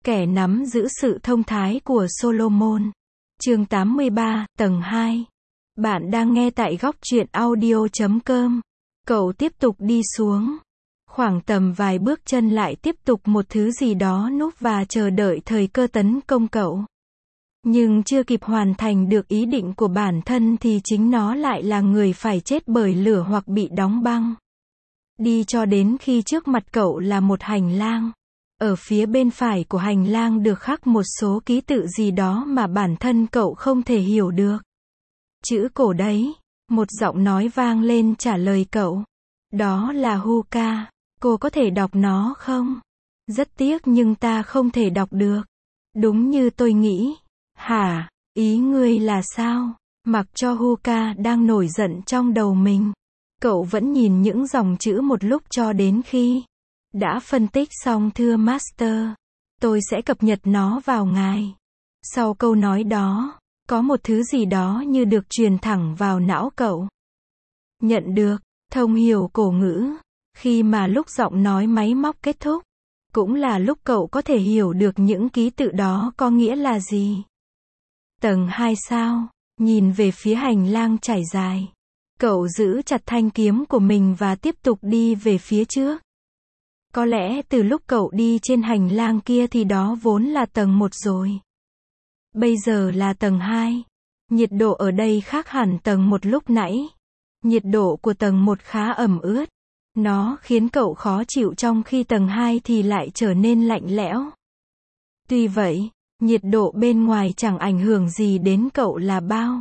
Kẻ nắm giữ sự thông thái của Solomon. Chương 83, tầng 2. Bạn đang nghe tại góc truyện audio.com. Cậu tiếp tục đi xuống. Khoảng tầm vài bước chân lại tiếp tục một thứ gì đó núp và chờ đợi thời cơ tấn công cậu. Nhưng chưa kịp hoàn thành được ý định của bản thân thì chính nó lại là người phải chết bởi lửa hoặc bị đóng băng. Đi cho đến khi trước mặt cậu là một hành lang. Ở phía bên phải của hành lang được khắc một số ký tự gì đó mà bản thân cậu không thể hiểu được. Chữ cổ đấy. Một giọng nói vang lên trả lời cậu. Đó là Huka. Cô có thể đọc nó không? Rất tiếc nhưng ta không thể đọc được. Đúng như tôi nghĩ. Hả? Ý ngươi là sao? Mặc cho Huka đang nổi giận trong đầu mình. Cậu vẫn nhìn những dòng chữ một lúc cho đến khi đã phân tích xong. Thưa Master, tôi sẽ cập nhật nó vào ngài. Sau câu nói đó, có một thứ gì đó như được truyền thẳng vào não cậu. Nhận được, thông hiểu cổ ngữ. Khi mà lúc giọng nói máy móc kết thúc, cũng là lúc cậu có thể hiểu được những ký tự đó có nghĩa là gì. Tầng 2 sao? Nhìn về phía hành lang trải dài. Cậu giữ chặt thanh kiếm của mình và tiếp tục đi về phía trước. Có lẽ từ lúc cậu đi trên hành lang kia thì đó vốn là tầng 1 rồi. Bây giờ là tầng 2. Nhiệt độ ở đây khác hẳn tầng 1 lúc nãy. Nhiệt độ của tầng 1 khá ẩm ướt. Nó khiến cậu khó chịu trong khi tầng 2 thì lại trở nên lạnh lẽo. Tuy vậy, nhiệt độ bên ngoài chẳng ảnh hưởng gì đến cậu là bao.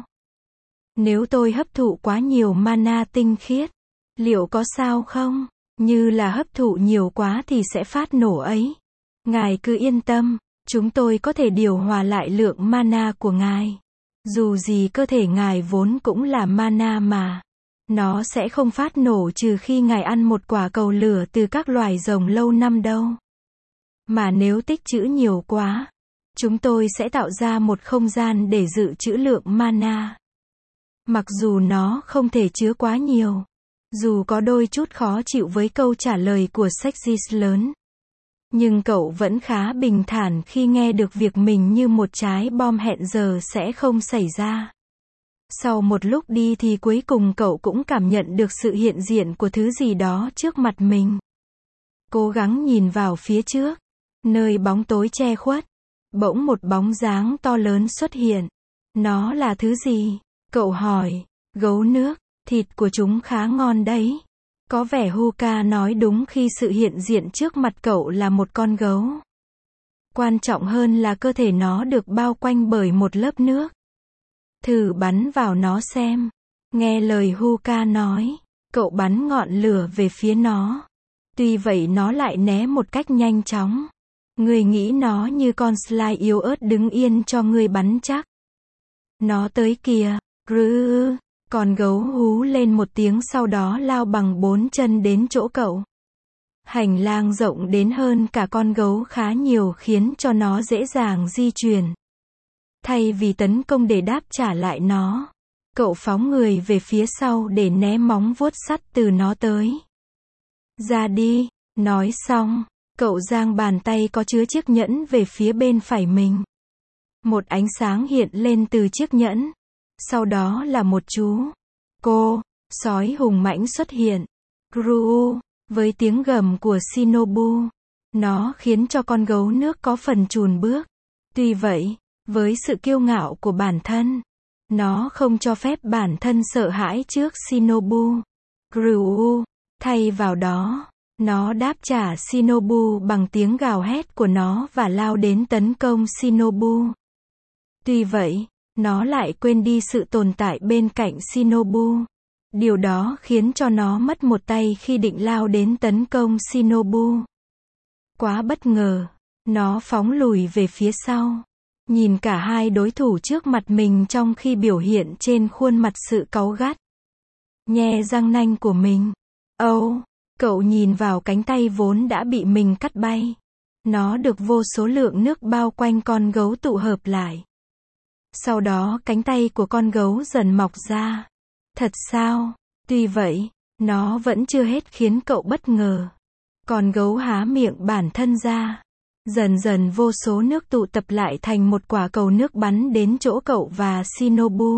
Nếu tôi hấp thụ quá nhiều mana tinh khiết, liệu có sao không? Như là hấp thụ nhiều quá thì sẽ phát nổ ấy. Ngài cứ yên tâm, chúng tôi có thể điều hòa lại lượng mana của ngài. Dù gì cơ thể ngài vốn cũng là mana mà. Nó sẽ không phát nổ trừ khi ngài ăn một quả cầu lửa từ các loài rồng lâu năm đâu. Mà nếu tích trữ nhiều quá, chúng tôi sẽ tạo ra một không gian để dự trữ lượng mana. Mặc dù nó không thể chứa quá nhiều. Dù có đôi chút khó chịu với câu trả lời của Sexis lớn. Nhưng cậu vẫn khá bình thản khi nghe được việc mình như một trái bom hẹn giờ sẽ không xảy ra. Sau một lúc đi thì cuối cùng cậu cũng cảm nhận được sự hiện diện của thứ gì đó trước mặt mình. Cố gắng nhìn vào phía trước. Nơi bóng tối che khuất. Bỗng một bóng dáng to lớn xuất hiện. Nó là thứ gì? Cậu hỏi. Gấu nước. Thịt của chúng khá ngon đấy. Có vẻ Huka nói đúng khi sự hiện diện trước mặt cậu là một con gấu. Quan trọng hơn là cơ thể nó được bao quanh bởi một lớp nước. Thử bắn vào nó xem. Nghe lời Huka nói, cậu bắn ngọn lửa về phía nó. Tuy vậy nó lại né một cách nhanh chóng. Ngươi nghĩ nó như con slime yếu ớt đứng yên cho ngươi bắn chắc. Nó tới kìa. Rư. Con gấu hú lên một tiếng sau đó lao bằng 4 chân đến chỗ cậu. Hành lang rộng đến hơn cả con gấu khá nhiều khiến cho nó dễ dàng di chuyển. Thay vì tấn công để đáp trả lại nó, cậu phóng người về phía sau để né móng vuốt sắt từ nó tới. Ra đi, nói xong, cậu giang bàn tay có chứa chiếc nhẫn về phía bên phải mình. Một ánh sáng hiện lên từ chiếc nhẫn. Sau đó là một chú sói hùng mãnh xuất hiện. Gru, với tiếng gầm của Shinobu. Nó khiến cho con gấu nước có phần chùn bước. Tuy vậy, với sự kiêu ngạo của bản thân, nó không cho phép bản thân sợ hãi trước Shinobu. Gru, thay vào đó, nó đáp trả Shinobu bằng tiếng gào hét của nó và lao đến tấn công Shinobu. Tuy vậy, nó lại quên đi sự tồn tại bên cạnh Shinobu. Điều đó khiến cho nó mất một tay khi định lao đến tấn công Shinobu. Quá bất ngờ, nó phóng lùi về phía sau. Nhìn cả hai đối thủ trước mặt mình trong khi biểu hiện trên khuôn mặt sự cáu gắt. Nhe răng nanh của mình. Cậu nhìn vào cánh tay vốn đã bị mình cắt bay. Nó được vô số lượng nước bao quanh con gấu tụ hợp lại. Sau đó cánh tay của con gấu dần mọc ra. Thật sao? Tuy vậy, nó vẫn chưa hết khiến cậu bất ngờ. Con gấu há miệng bản thân ra. Dần dần vô số nước tụ tập lại thành một quả cầu nước bắn đến chỗ cậu và Shinobu.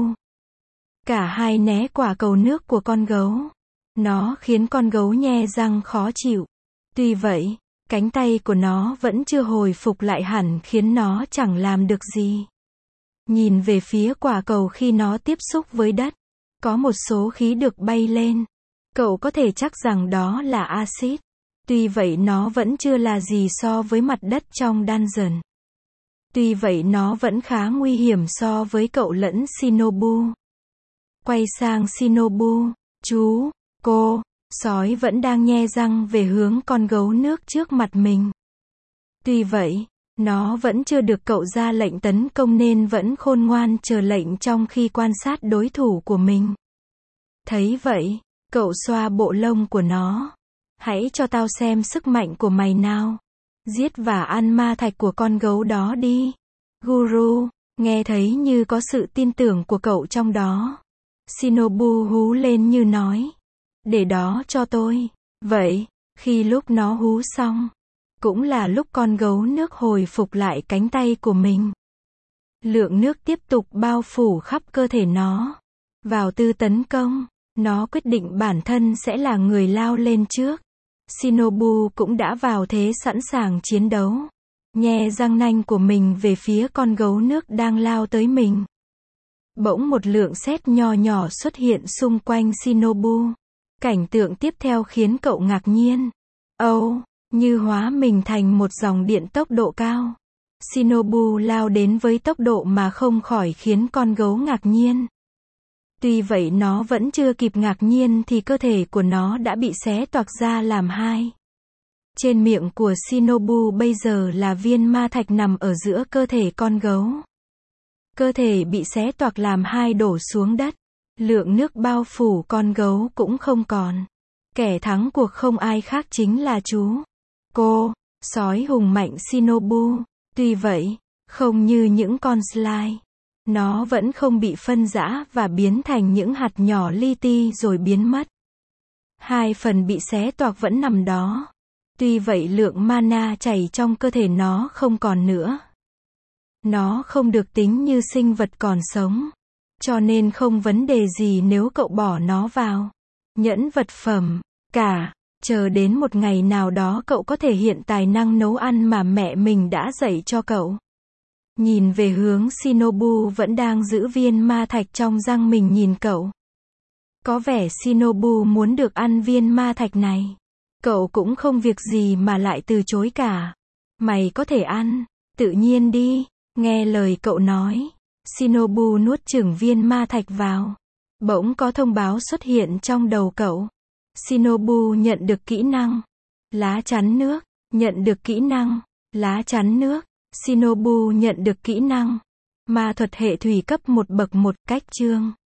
Cả hai né quả cầu nước của con gấu. Nó khiến con gấu nhe răng khó chịu. Tuy vậy, cánh tay của nó vẫn chưa hồi phục lại hẳn khiến nó chẳng làm được gì. Nhìn về phía quả cầu khi nó tiếp xúc với đất, có một số khí được bay lên. Cậu có thể chắc rằng đó là axit. Tuy vậy nó vẫn chưa là gì so với mặt đất trong dungeon. Tuy vậy nó vẫn khá nguy hiểm so với cậu lẫn Shinobu. Quay sang Shinobu, chú, cô, sói vẫn đang nhe răng về hướng con gấu nước trước mặt mình. Tuy vậy, nó vẫn chưa được cậu ra lệnh tấn công nên vẫn khôn ngoan chờ lệnh trong khi quan sát đối thủ của mình. Thấy vậy, cậu xoa bộ lông của nó. Hãy cho tao xem sức mạnh của mày nào. Giết và ăn ma thạch của con gấu đó đi. Guru, nghe thấy như có sự tin tưởng của cậu trong đó. Shinobu hú lên như nói. Để đó cho tôi. Vậy, khi lúc nó hú xong, cũng là lúc con gấu nước hồi phục lại cánh tay của mình. Lượng nước tiếp tục bao phủ khắp cơ thể nó. Vào tư tấn công, nó quyết định bản thân sẽ là người lao lên trước. Shinobu cũng đã vào thế sẵn sàng chiến đấu. Nhe răng nanh của mình về phía con gấu nước đang lao tới mình. Bỗng một lượng sét nho nhỏ xuất hiện xung quanh Shinobu. Cảnh tượng tiếp theo khiến cậu ngạc nhiên. Như hóa mình thành một dòng điện tốc độ cao. Shinobu lao đến với tốc độ mà không khỏi khiến con gấu ngạc nhiên. Tuy vậy nó vẫn chưa kịp ngạc nhiên thì cơ thể của nó đã bị xé toạc ra làm hai. Trên miệng của Shinobu bây giờ là viên ma thạch nằm ở giữa cơ thể con gấu. Cơ thể bị xé toạc làm hai đổ xuống đất. Lượng nước bao phủ con gấu cũng không còn. Kẻ thắng cuộc không ai khác chính là chú. Cô, sói hùng mạnh Shinobu. Tuy vậy, không như những con slime. Nó vẫn không bị phân rã và biến thành những hạt nhỏ li ti rồi biến mất. Hai phần bị xé toạc vẫn nằm đó. Tuy vậy lượng mana chảy trong cơ thể nó không còn nữa. Nó không được tính như sinh vật còn sống. Cho nên không vấn đề gì nếu cậu bỏ nó vào nhẫn vật phẩm. Chờ đến một ngày nào đó cậu có thể hiện tài năng nấu ăn mà mẹ mình đã dạy cho cậu. Nhìn về hướng Shinobu vẫn đang giữ viên ma thạch trong răng mình nhìn cậu. Có vẻ Shinobu muốn được ăn viên ma thạch này. Cậu cũng không việc gì mà lại từ chối cả. Mày có thể ăn, tự nhiên đi, nghe lời cậu nói. Shinobu nuốt chửng viên ma thạch vào. Bỗng có thông báo xuất hiện trong đầu cậu. Shinobu nhận được kỹ năng. Lá chắn nước. Nhận được kỹ năng. Lá chắn nước. Shinobu nhận được kỹ năng. Ma thuật hệ thủy cấp 1 bậc 1 cách chương.